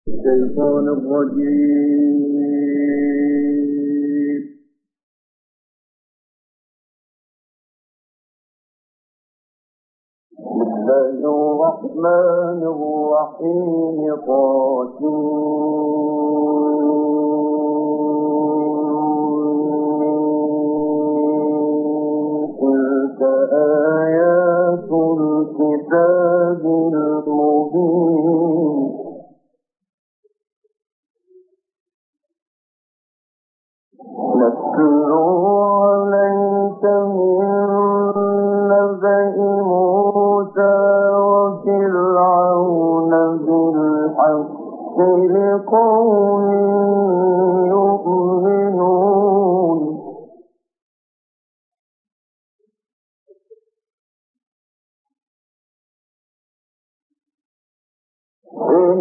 الشيطان الرجيم. بسم الله الرحمن الرحيم. تلك آيات الكتاب المبين. نتلو عليك من نبأ موسى وفرعون بالحق لقوم يؤمنون. إن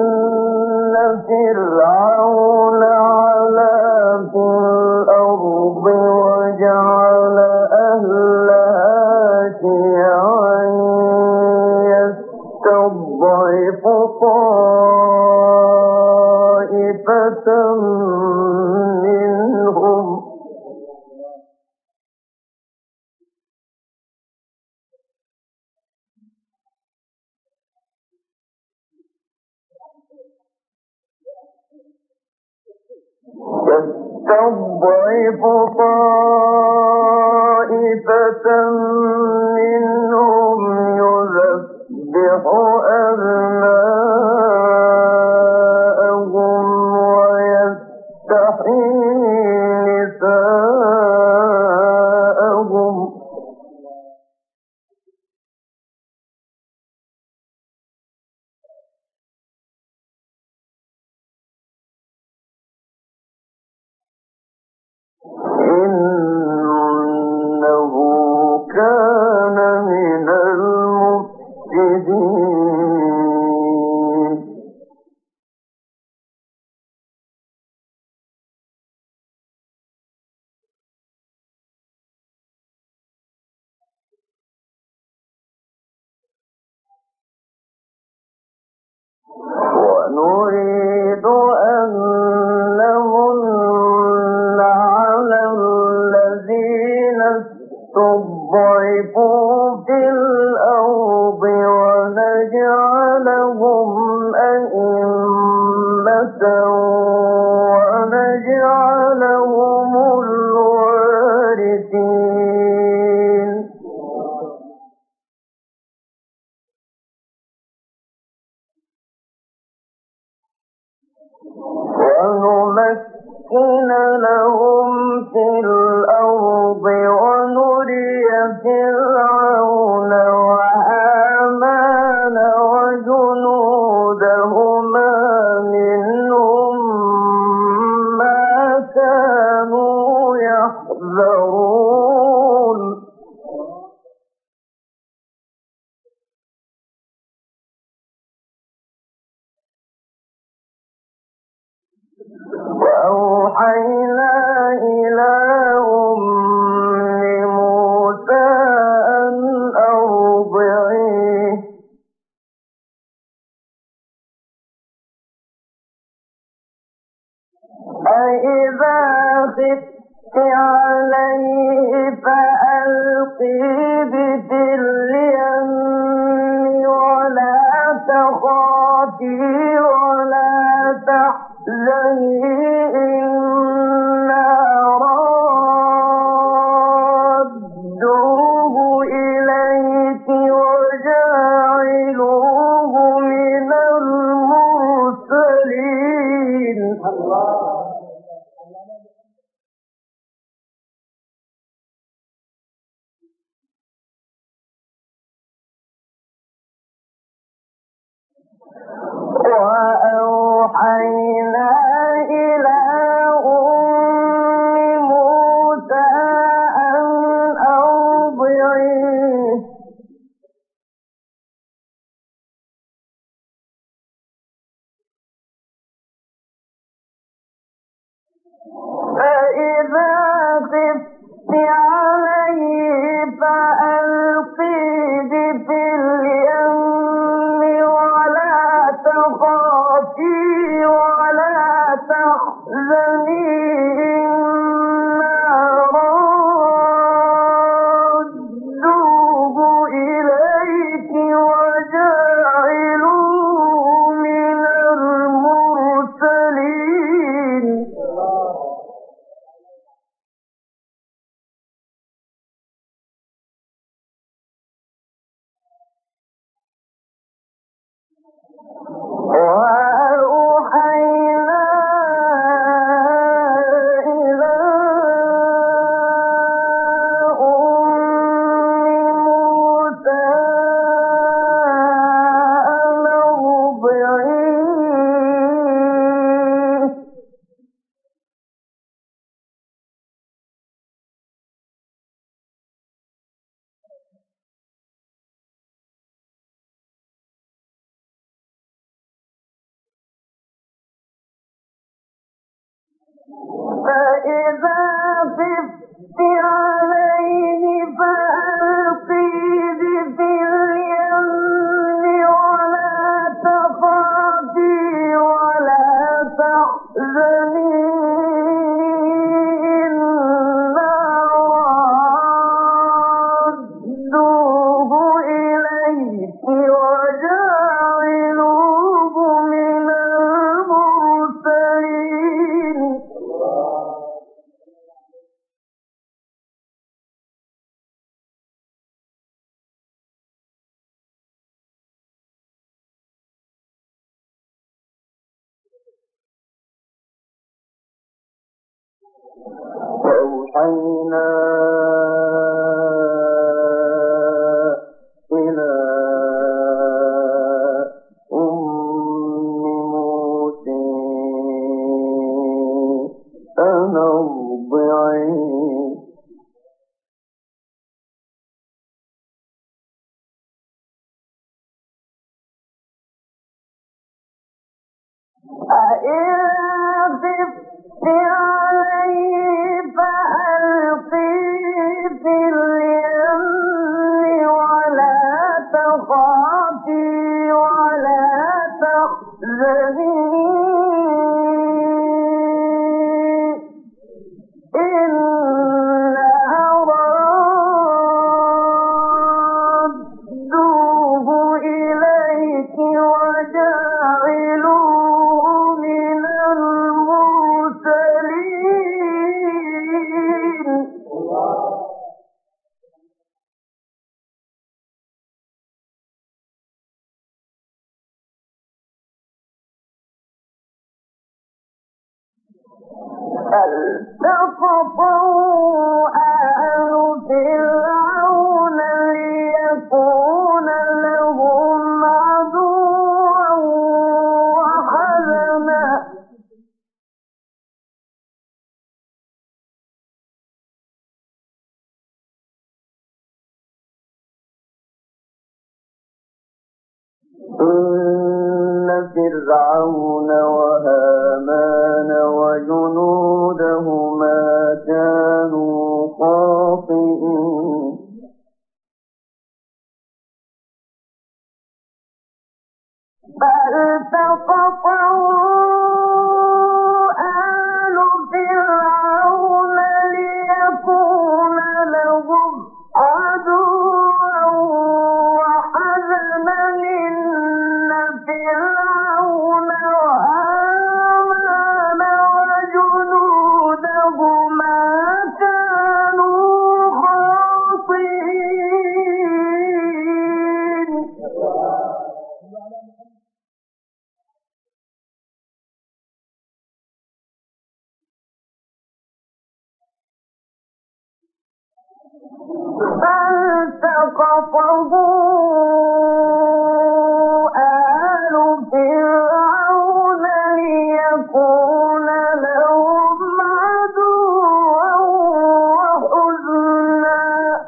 فرعون علا في الأرض وجعل أهلها شيعا يستضعف طائفة منهم يذبح أبناءهم ويستحيي نساءهم. إنه كان من المفسدين. ونريد أن نمن على الذين استضعفوا في الأرض ونجعلهم أئمة ونجعلهم الوارثين. ونمكن لهم في الأرض ونري فرعون وهامان وجنودهما منهم ما كانوا يحذرون. وأوحينا إلى أم موسى أن أرضعيه فإذا خفت عليه فألقيه في اليم ولا تخافي ولا تحزني إنا رادوه إليك وجاعلوه من المرسلين. وأوحينا إلى أم موسى أن أرضعيه فإذا خفت عليه فألقيه في اليم ولا تخافي فإذا خفت عليه فألقيه في اليم ولا تخافي ولا تحزني إنا رادوه إليك وجاعلوه من المرسلين. وأوحينا إلى أم موسى أن ارضعيه فإن خفت عليه فألقيه في اليم ولا تخافي ولا تحزني إنا رادوه إليك وجاعلوه من المرسلين. فالتقطه آل فرعون ليكون لهم عدوا وحزنا إن فرعون وهامان وجنودهما كانوا خاطئين فالتقطه آل فرعون ليكون لهم عدوا وحزنا إن فرعون وهامان وجنودهما كانوا خاطئين فالتقطه آل فرعون ليكون لهم عدوا وحزنا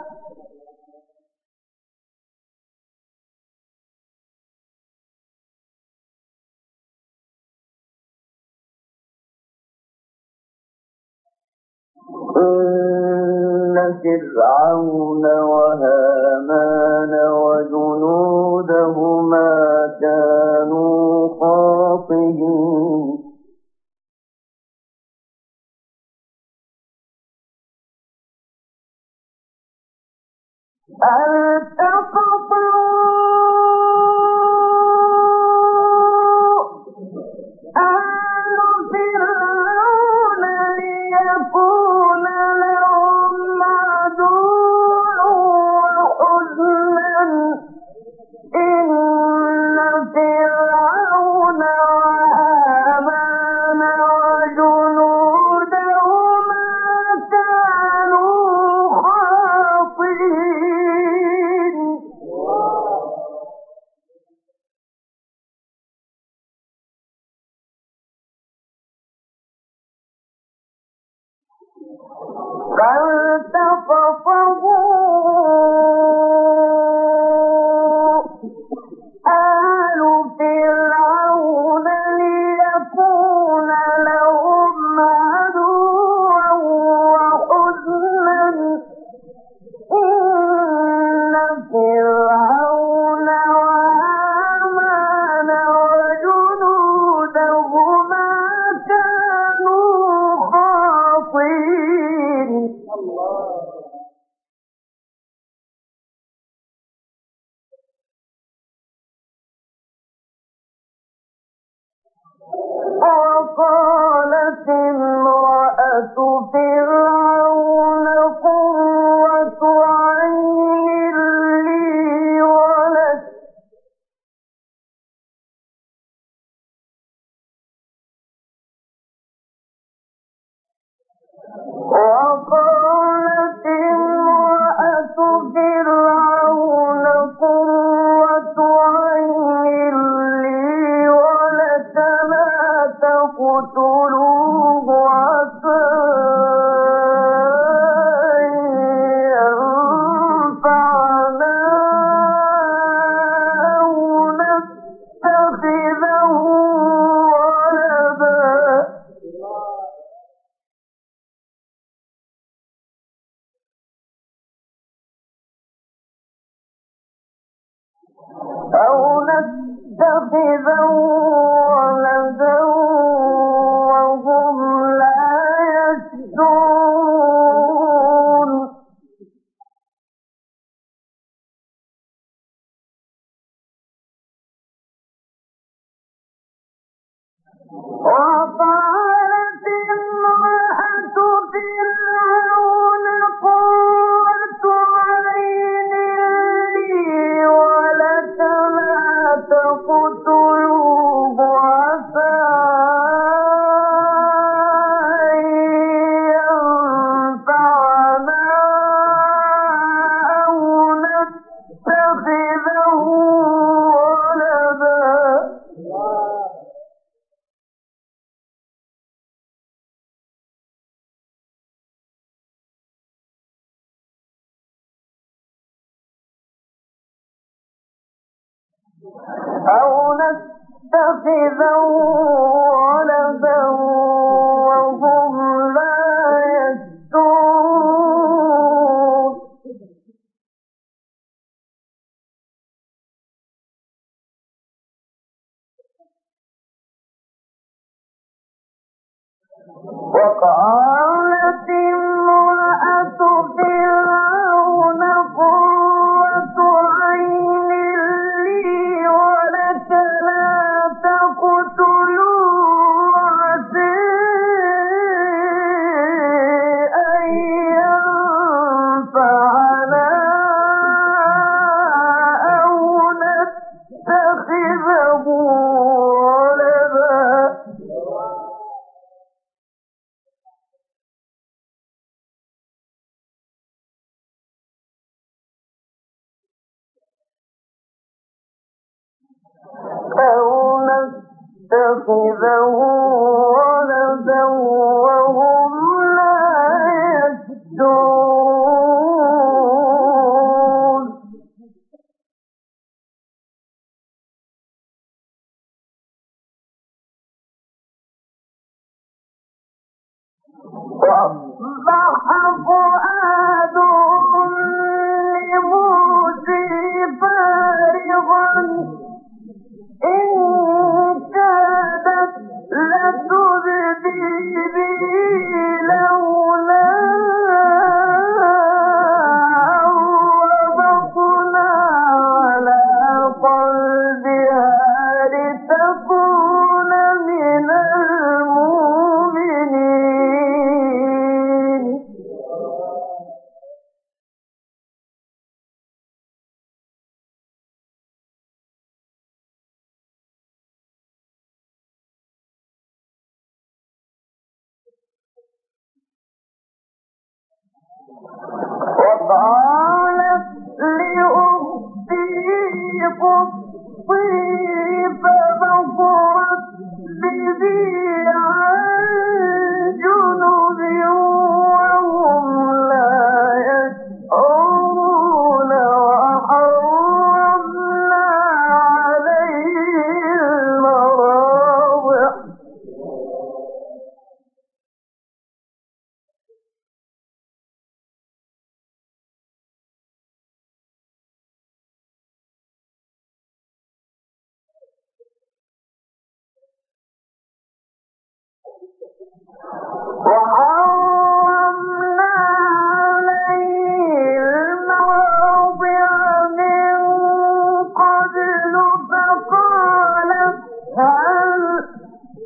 إن فرعون وهامان وجنودهما كانوا خاطئين آل فرعون ليكون لهم عدوا وحزنا إن فرعون وهامان وجنودهما كانوا خاطئين فالتقطه آل فرعون ليكون لهم عدوا وقالت امرأة فرعون قرة عين لي ولك وقالت امرأة فرعون قرة عين لي ولك لا تقتلوه عسى أن ينفعنا أو نتخذه ولدا ولدا وهم لا يشعرون وقالت امرأة فرعون قرة عين لي ولك لا تقتلوه عسى أن ينفعنا أو نتخذه ولدا وهم لا يشعرون وقالت امرأة فرعون قرة عين لي ولك لا تقتلوه عسى أن ينفعنا أو نتخذه ولدا أو نتخذه ولدا وهم لا يشعرون وأصبح فؤاد أم موسى فارغا إن كادت لتبدي به لولا أن ربطنا على قلبها لتكون من المؤمنين وقالت لأختي قصي فبصرت به عن جنب وهم لا يشعرون وحرمنا عليه المراضع وحرمنا عليه المواضع من قبل فقالت هل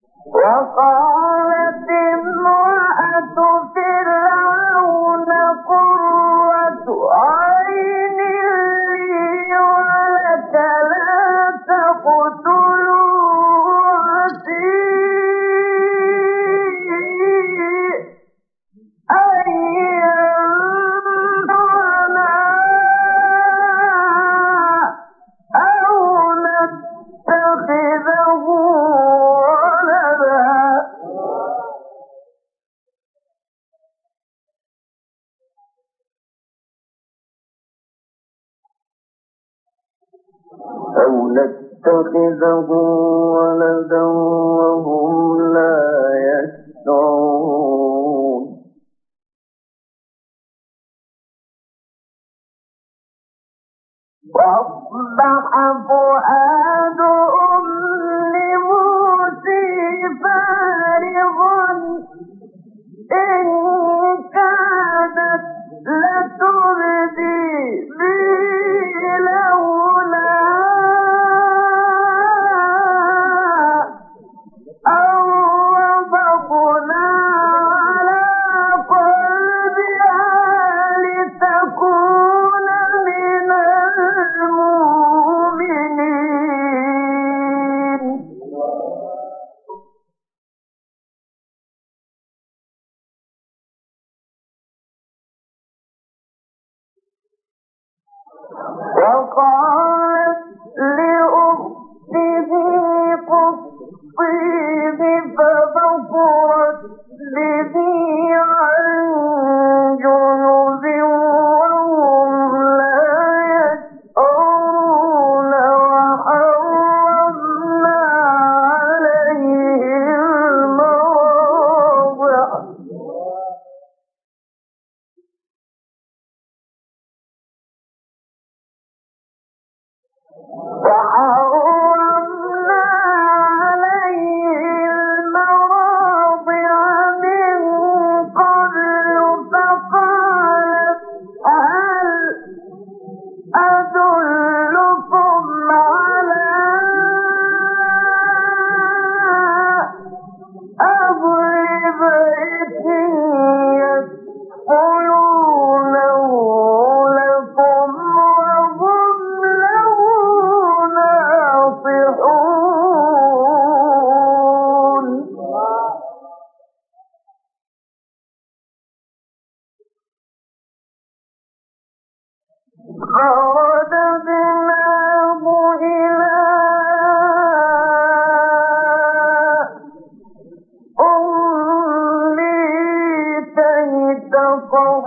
وقالت امرأة فرعون قرة عين لي ولك لا تقتلوا عسي أن ينفعنا أو نتخذه ولدا وهم لا يشعرون وأصبح فؤاد أم موسى فارغا إن كادت لتبدي به لولا أن ربطنا على قلبها لتكون من المؤمنين وقالت لأخته قصيه فبصرت به عن جنب وهم لا يشعرون وحرمنا عليه المراضع من قبل فقالت هل أدلكم على أهل بيت يكفلونه لكم وهم له ناصحون فرددناه إلى أمه كي تقر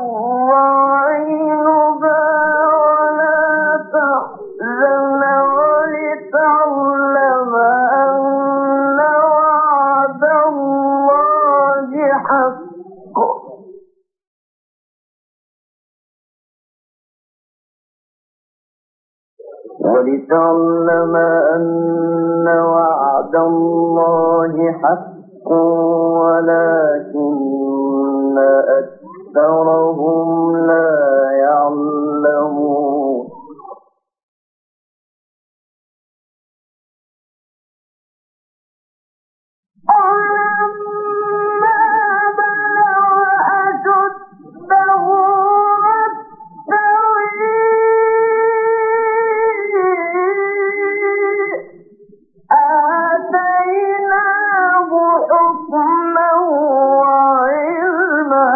عينها ولا تحزن ولتعلم أن وعد الله حق ولتعلم أن وعد الله حق ولكن أكثرهم لا يعلمون ولما بلغ أشده آتيناه حكما وعلما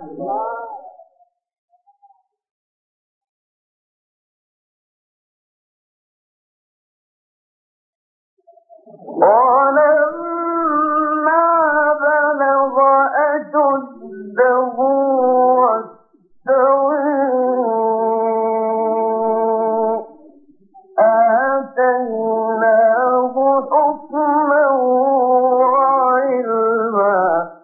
ولما بلغ أشده واستوى آتيناه حكما وعلما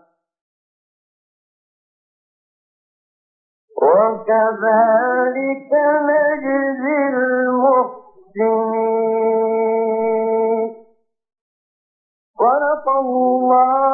وكذلك نجزي المحسنين صدق الله